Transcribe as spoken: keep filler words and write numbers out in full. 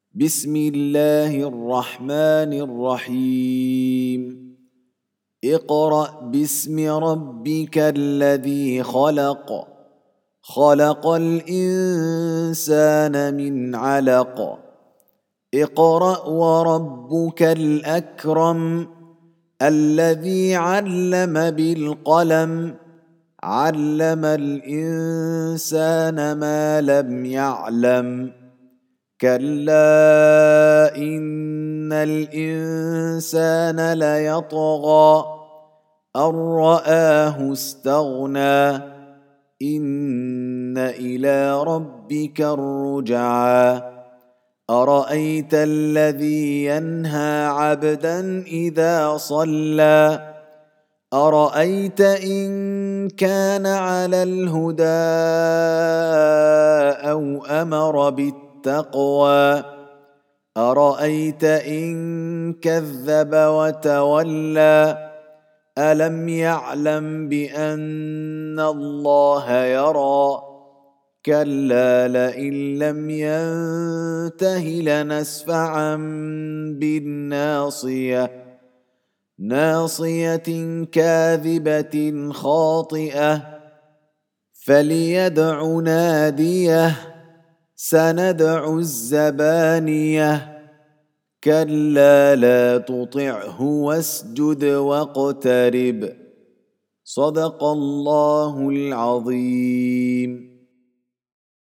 بسم الله الرحمن الرحيم اقرأ باسم ربك الذي خلق خلق الإنسان من علق اقرأ وربك الأكرم الذي علم بالقلم علم الإنسان ما لم يعلم كلا إن الإنسان ليطغى أن رآه استغنى إن إلى ربك الرجعى أرأيت الذي ينهى عبدا إذا صلى أرأيت إن كان على الهدى أو أمر بالتقوى أرأيت إن كذب وتولى ألم يعلم بأن الله يرى كلا لئن لم ينته لنسفعا بالناصية ناصية كاذبة خاطئة فليدع ناديه سندع الزبانية كلا لا تطعه واسجد واقترب صدق الله العظيم.